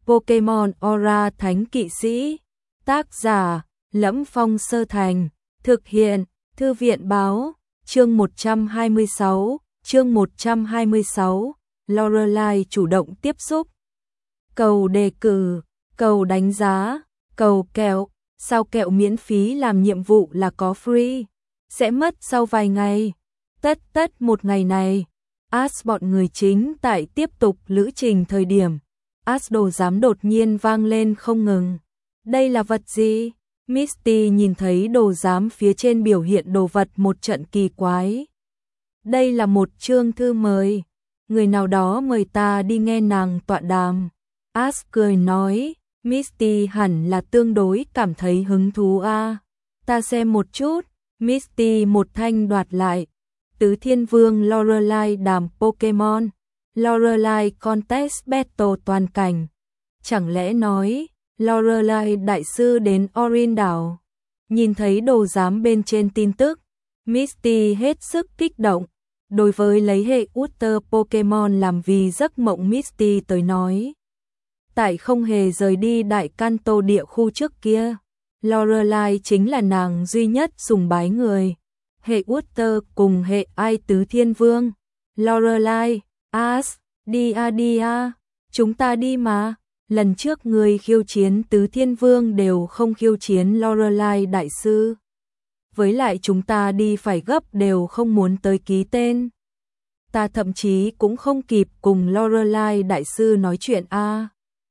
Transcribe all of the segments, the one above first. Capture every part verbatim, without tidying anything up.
Pokemon Aura Thánh Kỵ Sĩ. Tác giả: Lẫm Phong Sơ Thành. Thực hiện: Thư viện báo. Chương một trăm hai mươi sáu. Chương một trăm hai mươi sáu. Lorelai chủ động tiếp xúc. Cầu đề cử, cầu đánh giá, cầu kẹo. Sao kẹo miễn phí làm nhiệm vụ là có free? Sẽ mất sau vài ngày. Tất tất một ngày này, Ash bọn người chính tại tiếp tục lữ trình thời điểm. Ash đồ giám đột nhiên vang lên không ngừng. Đây là vật gì? Misty nhìn thấy đồ giám phía trên biểu hiện đồ vật một trận kỳ quái. Đây là một chương thư mời. Người nào đó mời ta đi nghe nàng tọa đàm. Ash cười nói, Misty hẳn là tương đối cảm thấy hứng thú a. À. Ta xem một chút. Misty một thanh đoạt lại. Tứ Thiên Vương Lorelai đàm Pokemon. Lorelai Contest Battle toàn cảnh. Chẳng lẽ nói, Lorelai đại sư đến Orin đảo. Nhìn thấy đồ giám bên trên tin tức, Misty hết sức kích động. Đối với lấy hệ Water Pokemon làm vì giấc mộng, Misty tới nói. Tại không hề rời đi Đại Kanto địa khu trước kia, Lorelai chính là nàng duy nhất sùng bái người. Hệ Water cùng hệ ai Tứ Thiên Vương. Lorelai, Ash, đi a đi a, chúng ta đi mà. Lần trước người khiêu chiến Tứ Thiên Vương đều không khiêu chiến Lorelai đại sư. Với lại chúng ta đi phải gấp đều không muốn tới ký tên. Ta thậm chí cũng không kịp cùng Lorelai đại sư nói chuyện a. À.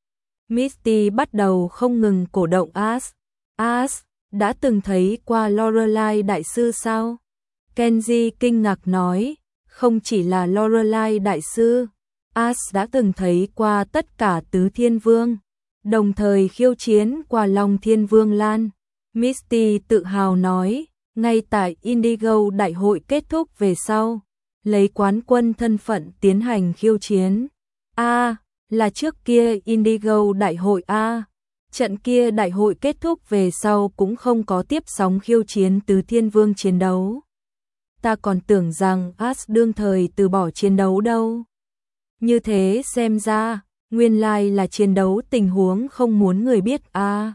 Misty bắt đầu không ngừng cổ động Ash. Ash, đã từng thấy qua Lorelai đại sư sao? Kenji kinh ngạc nói, không chỉ là Lorelai đại sư, Ash đã từng thấy qua tất cả Tứ Thiên Vương, đồng thời khiêu chiến qua Long Thiên Vương Lan. Misty tự hào nói, ngay tại Indigo đại hội kết thúc về sau, lấy quán quân thân phận tiến hành khiêu chiến. A, à, là trước kia Indigo đại hội a. À. Trận kia đại hội kết thúc về sau cũng không có tiếp sóng khiêu chiến Tứ Thiên Vương chiến đấu. Ta còn tưởng rằng Ash đương thời từ bỏ chiến đấu đâu. Như thế xem ra, nguyên lai là chiến đấu tình huống không muốn người biết a. À.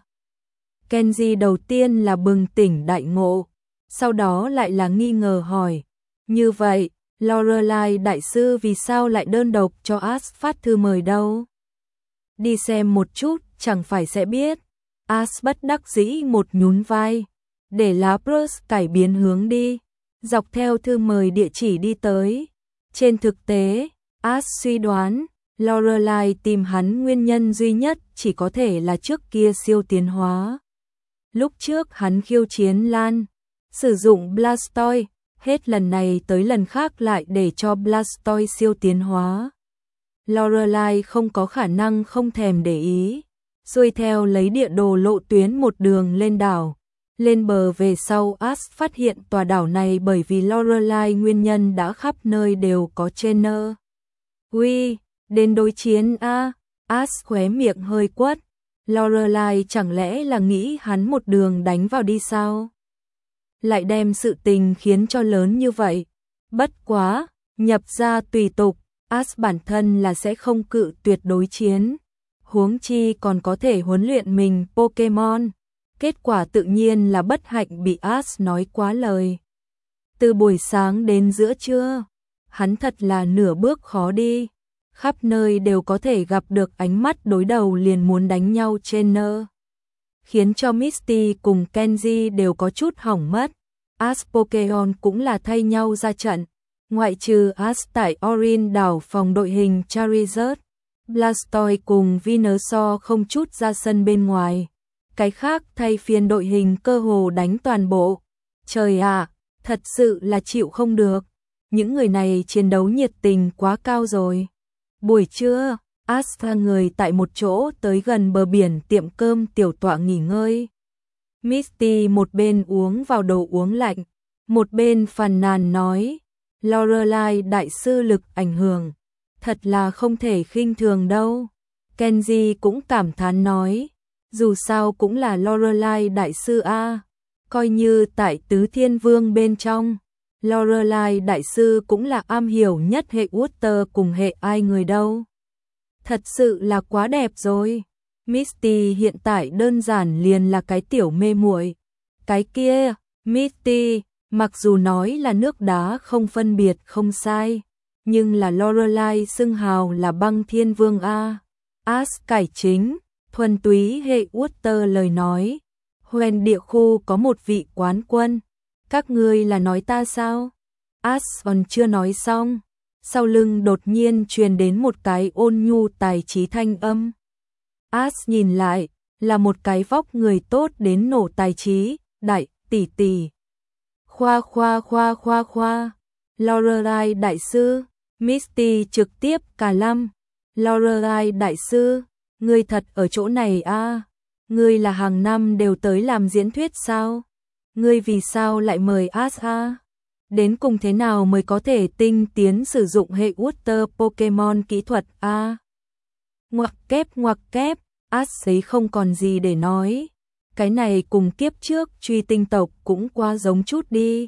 Kenji đầu tiên là bừng tỉnh đại ngộ, sau đó lại là nghi ngờ hỏi. Như vậy, Lorelai đại sư vì sao lại đơn độc cho Ash phát thư mời đâu? Đi xem một chút, chẳng phải sẽ biết. Ash bất đắc dĩ một nhún vai, để Lapras cải biến hướng đi, dọc theo thư mời địa chỉ đi tới. Trên thực tế, Ash suy đoán, Lorelai tìm hắn nguyên nhân duy nhất chỉ có thể là trước kia siêu tiến hóa. Lúc trước hắn khiêu chiến Lan, sử dụng Blastoise, hết lần này tới lần khác lại để cho Blastoise siêu tiến hóa. Lorelai không có khả năng không thèm để ý, xuôi theo lấy địa đồ lộ tuyến một đường lên đảo. Lên bờ về sau, Ash phát hiện tòa đảo này bởi vì Lorelai nguyên nhân đã khắp nơi đều có trainer. Uy, đến đối chiến a. À? Ash khóe miệng hơi quất. Lorelai chẳng lẽ là nghĩ hắn một đường đánh vào đi sao? Lại đem sự tình khiến cho lớn như vậy. Bất quá, nhập ra tùy tục, Ash bản thân là sẽ không cự tuyệt đối chiến. Huống chi còn có thể huấn luyện mình Pokemon. Kết quả tự nhiên là bất hạnh bị Ash nói quá lời. Từ buổi sáng đến giữa trưa, hắn thật là nửa bước khó đi. Khắp nơi đều có thể gặp được ánh mắt đối đầu liền muốn đánh nhau trainer. Khiến cho Misty cùng Kenji đều có chút hỏng mất. Ash Pokemon cũng là thay nhau ra trận. Ngoại trừ Ash tại Orin đảo phòng đội hình Charizard, Blastoise cùng Venusaur không chút ra sân bên ngoài. Cái khác thay phiên đội hình cơ hồ đánh toàn bộ. Trời ạ, à, thật sự là chịu không được. Những người này chiến đấu nhiệt tình quá cao rồi. Buổi trưa, Ash tha người tại một chỗ tới gần bờ biển tiệm cơm tiểu tọa nghỉ ngơi. Misty một bên uống vào đồ uống lạnh, một bên phàn nàn nói, Lorelai đại sư lực ảnh hưởng, thật là không thể khinh thường đâu. Kenji cũng cảm thán nói, dù sao cũng là Lorelai đại sư a, coi như tại Tứ Thiên Vương bên trong, Lorelai đại sư cũng là am hiểu nhất hệ Water cùng hệ ai người đâu. Thật sự là quá đẹp rồi. Misty hiện tại đơn giản liền là cái tiểu mê muội. Cái kia, Misty, mặc dù nói là nước đá không phân biệt không sai, nhưng là Lorelai xưng hào là băng thiên vương A. As cải chính, thuần túy hệ Water lời nói. Hoen địa khu có một vị quán quân. Các ngươi là nói ta sao? As còn chưa nói xong. Sau lưng đột nhiên truyền đến một cái ôn nhu tài trí thanh âm. As nhìn lại, là một cái vóc người tốt đến nổ tài trí, đại tỷ tỷ. Khoa khoa khoa khoa khoa. Lorelai đại sư. Misty trực tiếp cả lâm. Lorelai đại sư, ngươi thật ở chỗ này à? Ngươi là hàng năm đều tới làm diễn thuyết sao? Ngươi vì sao lại mời As à? Đến cùng thế nào mới có thể tinh tiến sử dụng hệ Water Pokemon kỹ thuật a? À? Ngoặc kép ngoặc kép, As thấy không còn gì để nói. Cái này cùng kiếp trước truy tinh tộc cũng quá giống chút đi.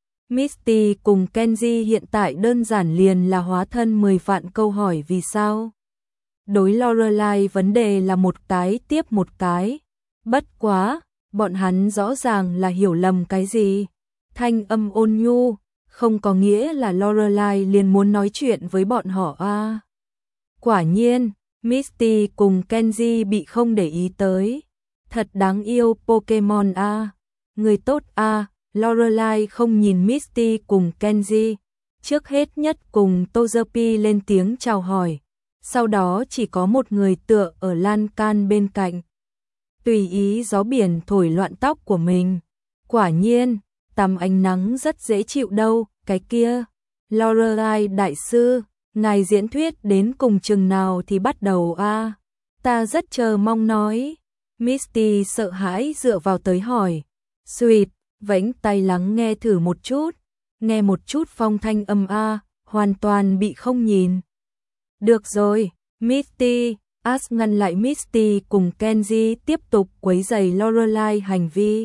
Misty cùng Kenji hiện tại đơn giản liền là hóa thân mười vạn câu hỏi vì sao. Đối Lorelai vấn đề là một cái tiếp một cái. Bất quá, bọn hắn rõ ràng là hiểu lầm cái gì. Thanh âm ôn nhu, không có nghĩa là Lorelai liền muốn nói chuyện với bọn họ a. À. Quả nhiên, Misty cùng Kenji bị không để ý tới. Thật đáng yêu Pokemon a. À. Người tốt a. À. Lorelai không nhìn Misty cùng Kenji. Trước hết nhất cùng Togepi lên tiếng chào hỏi. Sau đó chỉ có một người tựa ở lan can bên cạnh. Tùy ý gió biển thổi loạn tóc của mình. Quả nhiên, tắm ánh nắng rất dễ chịu đâu, cái kia. Lorelai đại sư, ngài diễn thuyết đến cùng chừng nào thì bắt đầu a? À? Ta rất chờ mong nói. Misty sợ hãi dựa vào tới hỏi. Sweet, vẫy tay lắng nghe thử một chút. Nghe một chút phong thanh âm a, à, hoàn toàn bị không nhìn. Được rồi, Misty. As ngăn lại Misty cùng Kenji tiếp tục quấy rầy Lorelai hành vi.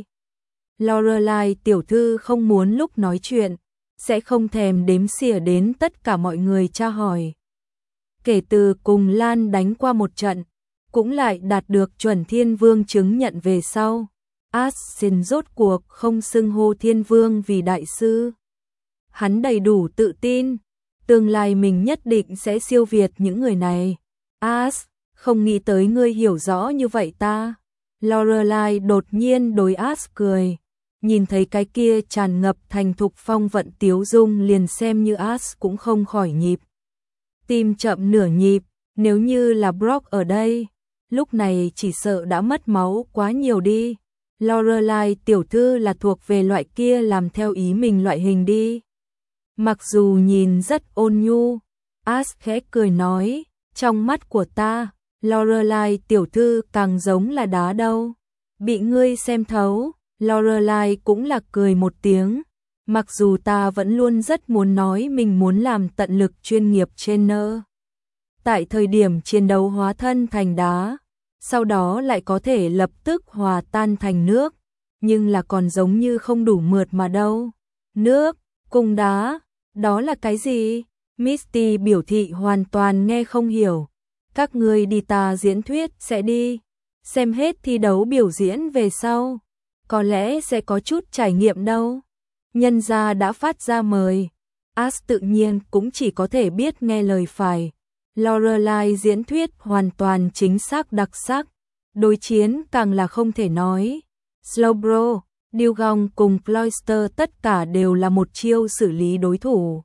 Lorelai tiểu thư không muốn lúc nói chuyện, sẽ không thèm đếm xỉa đến tất cả mọi người tra hỏi. Kể từ cùng Lan đánh qua một trận, cũng lại đạt được chuẩn thiên vương chứng nhận về sau. As xin rốt cuộc không xưng hô thiên vương vì đại sư. Hắn đầy đủ tự tin, tương lai mình nhất định sẽ siêu việt những người này. As, không nghĩ tới ngươi hiểu rõ như vậy ta. Lorelai đột nhiên đối As cười. Nhìn thấy cái kia tràn ngập thành thục phong vận tiếu dung liền xem như As cũng không khỏi nhịp. Tim chậm nửa nhịp, nếu như là Brock ở đây, lúc này chỉ sợ đã mất máu quá nhiều đi. Lorelai tiểu thư là thuộc về loại kia làm theo ý mình loại hình đi. Mặc dù nhìn rất ôn nhu, As khẽ cười nói, trong mắt của ta, Lorelai tiểu thư càng giống là đá đâu. Bị ngươi xem thấu. Lorelai cũng là cười một tiếng. Mặc dù ta vẫn luôn rất muốn nói mình muốn làm tận lực chuyên nghiệp trainer. Tại thời điểm chiến đấu hóa thân thành đá, sau đó lại có thể lập tức hòa tan thành nước, nhưng là còn giống như không đủ mượt mà đâu. Nước, cùng đá, đó là cái gì? Misty biểu thị hoàn toàn nghe không hiểu. Các ngươi đi ta diễn thuyết sẽ đi, xem hết thi đấu biểu diễn về sau. Có lẽ sẽ có chút trải nghiệm đâu. Nhân gia đã phát ra mời. As tự nhiên cũng chỉ có thể biết nghe lời phải. Lorelai diễn thuyết hoàn toàn chính xác đặc sắc. Đối chiến càng là không thể nói. Slowbro, Dugong cùng Cloyster tất cả đều là một chiêu xử lý đối thủ.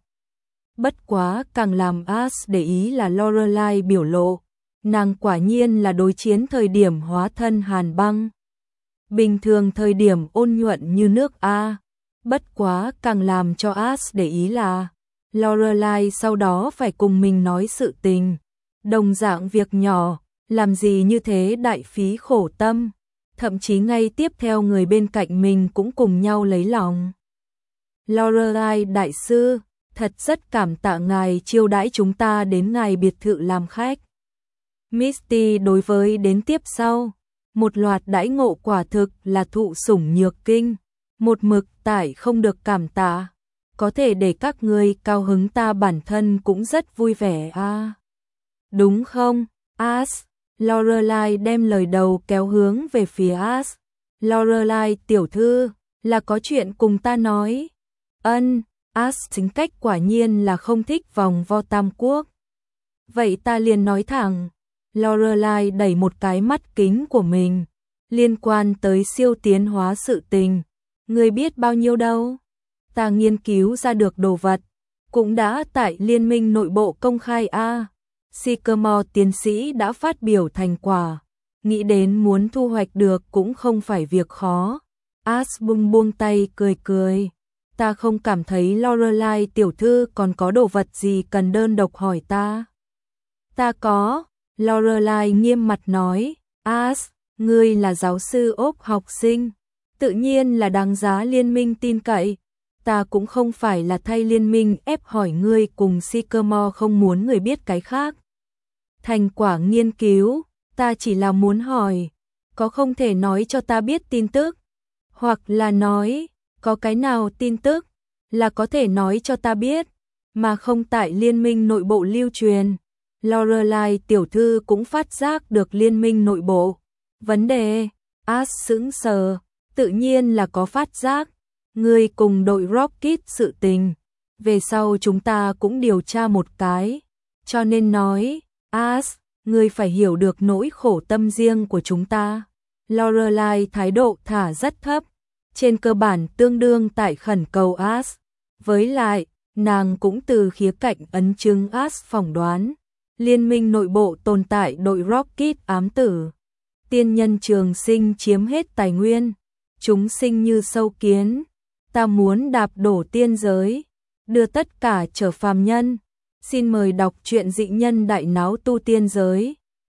Bất quá càng làm As để ý là Lorelai biểu lộ. Nàng quả nhiên là đối chiến thời điểm hóa thân hàn băng. Bình thường thời điểm ôn nhuận như nước A. Bất quá càng làm cho As để ý là Lorelai sau đó phải cùng mình nói sự tình. Đồng dạng việc nhỏ, làm gì như thế đại phí khổ tâm. Thậm chí ngay tiếp theo người bên cạnh mình cũng cùng nhau lấy lòng. Lorelai đại sư, thật rất cảm tạ ngài chiêu đãi chúng ta đến ngài biệt thự làm khách. Misty đối với đến tiếp sau. Một loạt đãi ngộ quả thực là thụ sủng nhược kinh, một mực tại không được cảm tạ, có thể để các ngươi cao hứng ta bản thân cũng rất vui vẻ a. À. đúng không, As? Lorelai đem lời đầu kéo hướng về phía As. Lorelai tiểu thư, là có chuyện cùng ta nói. Ân, As tính cách quả nhiên là không thích vòng vo tam quốc. Vậy ta liền nói thẳng. Lorelai đẩy một cái mắt kính của mình. Liên quan tới siêu tiến hóa sự tình. Ngươi biết bao nhiêu đâu. Ta nghiên cứu ra được đồ vật. Cũng đã tại liên minh nội bộ công khai a. Sycamore tiến sĩ đã phát biểu thành quả. Nghĩ đến muốn thu hoạch được cũng không phải việc khó. As buông buông tay cười cười. Ta không cảm thấy Lorelai tiểu thư còn có đồ vật gì cần đơn độc hỏi ta. Ta có. Lorelai nghiêm mặt nói. As, ngươi là giáo sư ốc học sinh. Tự nhiên là đáng giá liên minh tin cậy. Ta cũng không phải là thay liên minh ép hỏi ngươi cùng Sycamore không muốn người biết cái khác. Thành quả nghiên cứu, ta chỉ là muốn hỏi, có không thể nói cho ta biết tin tức? Hoặc là nói, có cái nào tin tức, là có thể nói cho ta biết, mà không tại liên minh nội bộ lưu truyền. Lorelai tiểu thư cũng phát giác được liên minh nội bộ. Vấn đề, As sững sờ, tự nhiên là có phát giác. Ngươi cùng đội Rocket sự tình, về sau chúng ta cũng điều tra một cái, cho nên nói, As, ngươi phải hiểu được nỗi khổ tâm riêng của chúng ta. Lorelai thái độ thả rất thấp, trên cơ bản tương đương tại khẩn cầu As. Với lại, nàng cũng từ khía cạnh ấn chứng As phỏng đoán, liên minh nội bộ tồn tại đội Rocket ám tử. Tiên nhân trường sinh chiếm hết tài nguyên, chúng sinh như sâu kiến. Ta muốn đạp đổ tiên giới, đưa tất cả trở phàm nhân. Xin mời đọc truyện dị nhân đại náo tu tiên giới.